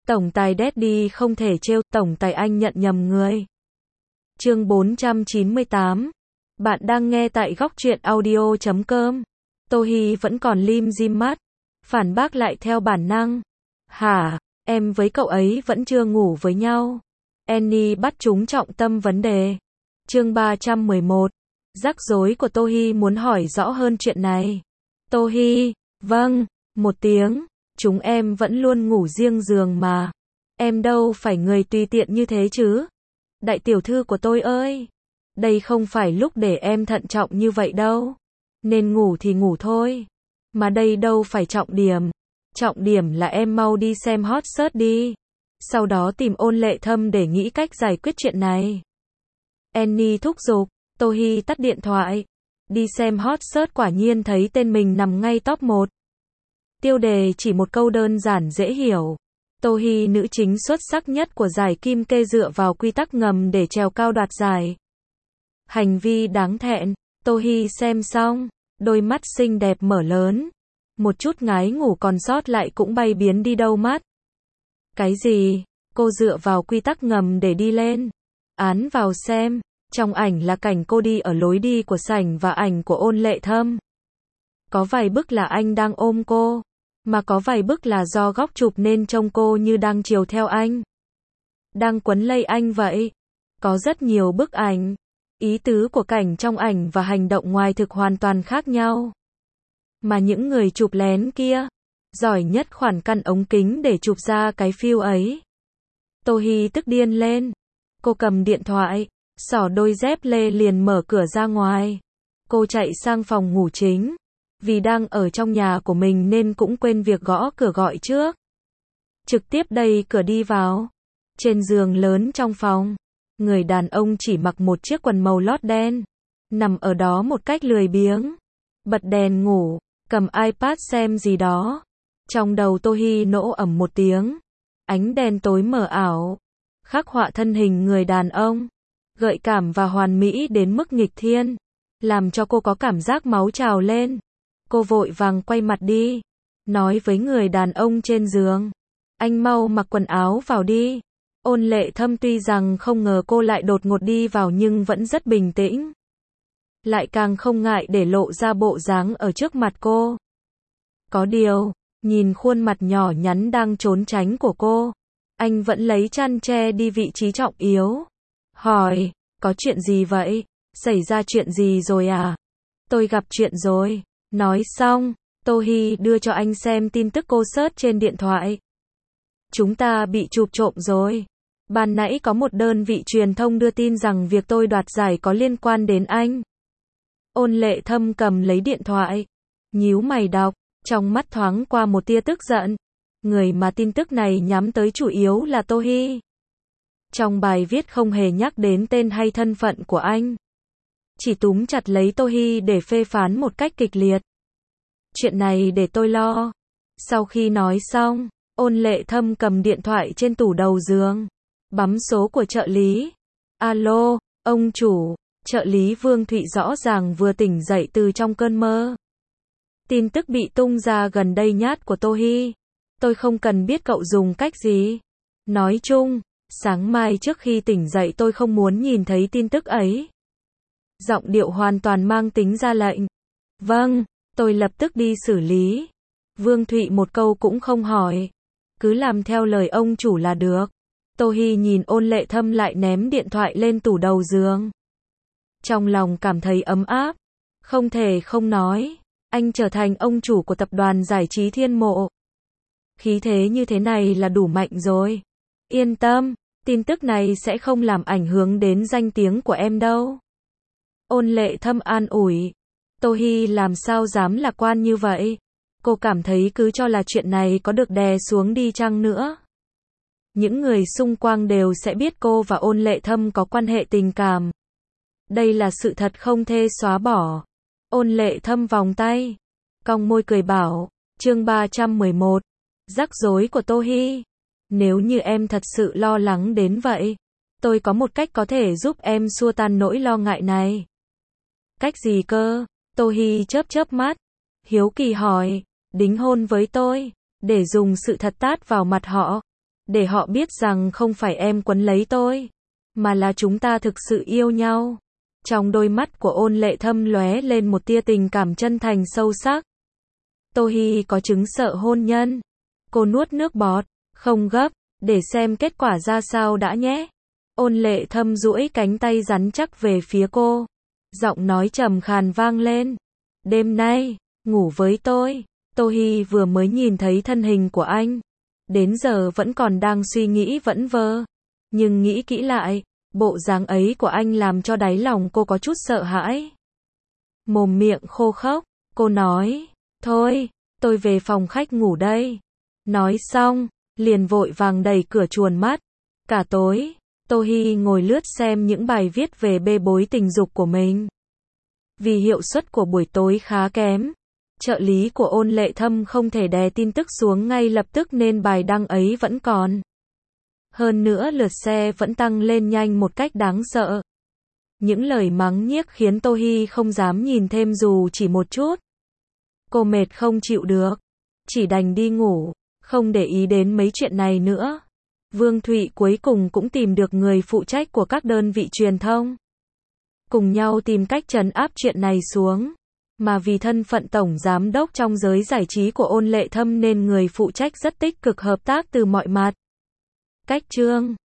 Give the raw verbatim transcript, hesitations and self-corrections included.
Tổng tài Daddy không thể trêu, tổng tài anh nhận nhầm người. Chương bốn trăm chín mươi tám. Bạn đang nghe tại góc truyện audio chấm com. Tô Hi vẫn còn lim dim mắt, phản bác lại theo bản năng. Hả, em với cậu ấy vẫn chưa ngủ với nhau. Annie bắt trúng trọng tâm vấn đề. Chương ba trăm mười một. Rắc rối của Tô Hi muốn hỏi rõ hơn chuyện này. Tô Hi, vâng, một tiếng. Chúng em vẫn luôn ngủ riêng giường mà. Em đâu phải người tùy tiện như thế chứ. Đại tiểu thư của tôi ơi. Đây không phải lúc để em thận trọng như vậy đâu. Nên ngủ thì ngủ thôi. Mà đây đâu phải trọng điểm. Trọng điểm là em mau đi xem hot search đi. Sau đó tìm Ôn Lệ Thâm để nghĩ cách giải quyết chuyện này. Annie thúc giục. Tô Hi tắt điện thoại. Đi xem hot search quả nhiên thấy tên mình nằm ngay top một. Tiêu đề chỉ một câu đơn giản dễ hiểu. Tô Hi nữ chính xuất sắc nhất của giải Kim Kê dựa vào quy tắc ngầm để trèo cao đoạt giải. Hành vi đáng thẹn. Tô Hi xem xong, đôi mắt xinh đẹp mở lớn. Một chút ngái ngủ còn sót lại cũng bay biến đi đâu mất. Cái gì? Cô dựa vào quy tắc ngầm để đi lên. Án vào xem. Trong ảnh là cảnh cô đi ở lối đi của sảnh và ảnh của Ôn Lệ Thâm. Có vài bức là anh đang ôm cô. Mà có vài bức là do góc chụp nên trông cô như đang chiều theo anh. Đang quấn lấy anh vậy. Có rất nhiều bức ảnh. Ý tứ của cảnh trong ảnh và hành động ngoài thực hoàn toàn khác nhau. Mà những người chụp lén kia, giỏi nhất khoản căn ống kính để chụp ra cái feel ấy. Tô Hi tức điên lên. Cô cầm điện thoại, xỏ đôi dép lê liền mở cửa ra ngoài. Cô chạy sang phòng ngủ chính. Vì đang ở trong nhà của mình nên cũng quên việc gõ cửa gọi trước. Trực tiếp đẩy cửa đi vào. Trên giường lớn trong phòng, người đàn ông chỉ mặc một chiếc quần màu lót đen, nằm ở đó một cách lười biếng, bật đèn ngủ, cầm iPad xem gì đó. Trong đầu Tô Hi nổ ầm một tiếng. Ánh đèn tối mờ ảo, khắc họa thân hình người đàn ông, gợi cảm và hoàn mỹ đến mức nghịch thiên, làm cho cô có cảm giác máu trào lên. Cô vội vàng quay mặt đi, nói với người đàn ông trên giường. Anh mau mặc quần áo vào đi. Ôn Lệ Thâm tuy rằng không ngờ cô lại đột ngột đi vào nhưng vẫn rất bình tĩnh. Lại càng không ngại để lộ ra bộ dáng ở trước mặt cô. Có điều, nhìn khuôn mặt nhỏ nhắn đang trốn tránh của cô, anh vẫn lấy chăn che đi vị trí trọng yếu. Hỏi, có chuyện gì vậy? Xảy ra chuyện gì rồi à? Tôi gặp chuyện rồi. Nói xong, Tô Hi đưa cho anh xem tin tức cô search trên điện thoại. Chúng ta bị chụp trộm rồi. Ban nãy có một đơn vị truyền thông đưa tin rằng việc tôi đoạt giải có liên quan đến anh. Ôn Lệ Thâm cầm lấy điện thoại, nhíu mày đọc, trong mắt thoáng qua một tia tức giận. Người mà tin tức này nhắm tới chủ yếu là Tô Hi. Trong bài viết không hề nhắc đến tên hay thân phận của anh. Chỉ túm chặt lấy Tô Hi để phê phán một cách kịch liệt. Chuyện này để tôi lo. Sau khi nói xong, Ôn Lệ Thâm cầm điện thoại trên tủ đầu giường, bấm số của trợ lý. Alo, ông chủ. Trợ lý Vương Thụy rõ ràng vừa tỉnh dậy từ trong cơn mơ. Tin tức bị tung ra gần đây nhát của Tô Hi. Tôi không cần biết cậu dùng cách gì. Nói chung, sáng mai trước khi tỉnh dậy tôi không muốn nhìn thấy tin tức ấy. Giọng điệu hoàn toàn mang tính ra lệnh. Vâng, tôi lập tức đi xử lý. Vương Thụy một câu cũng không hỏi. Cứ làm theo lời ông chủ là được. Tô Hi nhìn Ôn Lệ Thâm lại ném điện thoại lên tủ đầu giường. Trong lòng cảm thấy ấm áp. Không thể không nói. Anh trở thành ông chủ của tập đoàn giải trí Thiên Mộ. Khí thế như thế này là đủ mạnh rồi. Yên tâm, tin tức này sẽ không làm ảnh hưởng đến danh tiếng của em đâu. Ôn Lệ Thâm an ủi. Tô Hi làm sao dám lạc quan như vậy. Cô cảm thấy cứ cho là chuyện này có được đè xuống đi chăng nữa. Những người xung quanh đều sẽ biết cô và Ôn Lệ Thâm có quan hệ tình cảm. Đây là sự thật không thể xóa bỏ. Ôn Lệ Thâm vòng tay, cong môi cười bảo. Chương ba trăm mười một. Rắc rối của Tô Hi. Nếu như em thật sự lo lắng đến vậy, tôi có một cách có thể giúp em xua tan nỗi lo ngại này. Cách gì cơ? Tô Hi chớp chớp mắt, hiếu kỳ hỏi. Đính hôn với tôi, để dùng sự thật tát vào mặt họ. để họ biết rằng không phải em quấn lấy tôi, mà là chúng ta thực sự yêu nhau. Trong đôi mắt của Ôn Lệ Thâm lóe lên một tia tình cảm chân thành sâu sắc. Tô Hi có chứng sợ hôn nhân. Cô nuốt nước bọt, không gấp, để xem kết quả ra sao đã nhé. Ôn Lệ Thâm duỗi cánh tay rắn chắc về phía cô. Giọng nói trầm khàn vang lên. Đêm nay, ngủ với tôi. Tô Hi vừa mới nhìn thấy thân hình của anh. Đến giờ vẫn còn đang suy nghĩ vẩn vơ. Nhưng nghĩ kỹ lại, bộ dáng ấy của anh làm cho đáy lòng cô có chút sợ hãi. Mồm miệng khô khốc, cô nói, thôi, tôi về phòng khách ngủ đây. Nói xong, liền vội vàng đẩy cửa chuồn mất. Cả tối, Tô Hi ngồi lướt xem những bài viết về bê bối tình dục của mình. Vì hiệu suất của buổi tối khá kém, trợ lý của Ôn Lệ Thâm không thể đè tin tức xuống ngay lập tức nên bài đăng ấy vẫn còn. Hơn nữa lượt xe vẫn tăng lên nhanh một cách đáng sợ. Những lời mắng nhiếc khiến Tô Hi không dám nhìn thêm dù chỉ một chút. Cô mệt không chịu được, chỉ đành đi ngủ, không để ý đến mấy chuyện này nữa. Vương Thụy cuối cùng cũng tìm được người phụ trách của các đơn vị truyền thông. Cùng nhau tìm cách trấn áp chuyện này xuống. Mà vì thân phận tổng giám đốc trong giới giải trí của Ôn Lệ Thâm nên người phụ trách rất tích cực hợp tác từ mọi mặt. Cách chương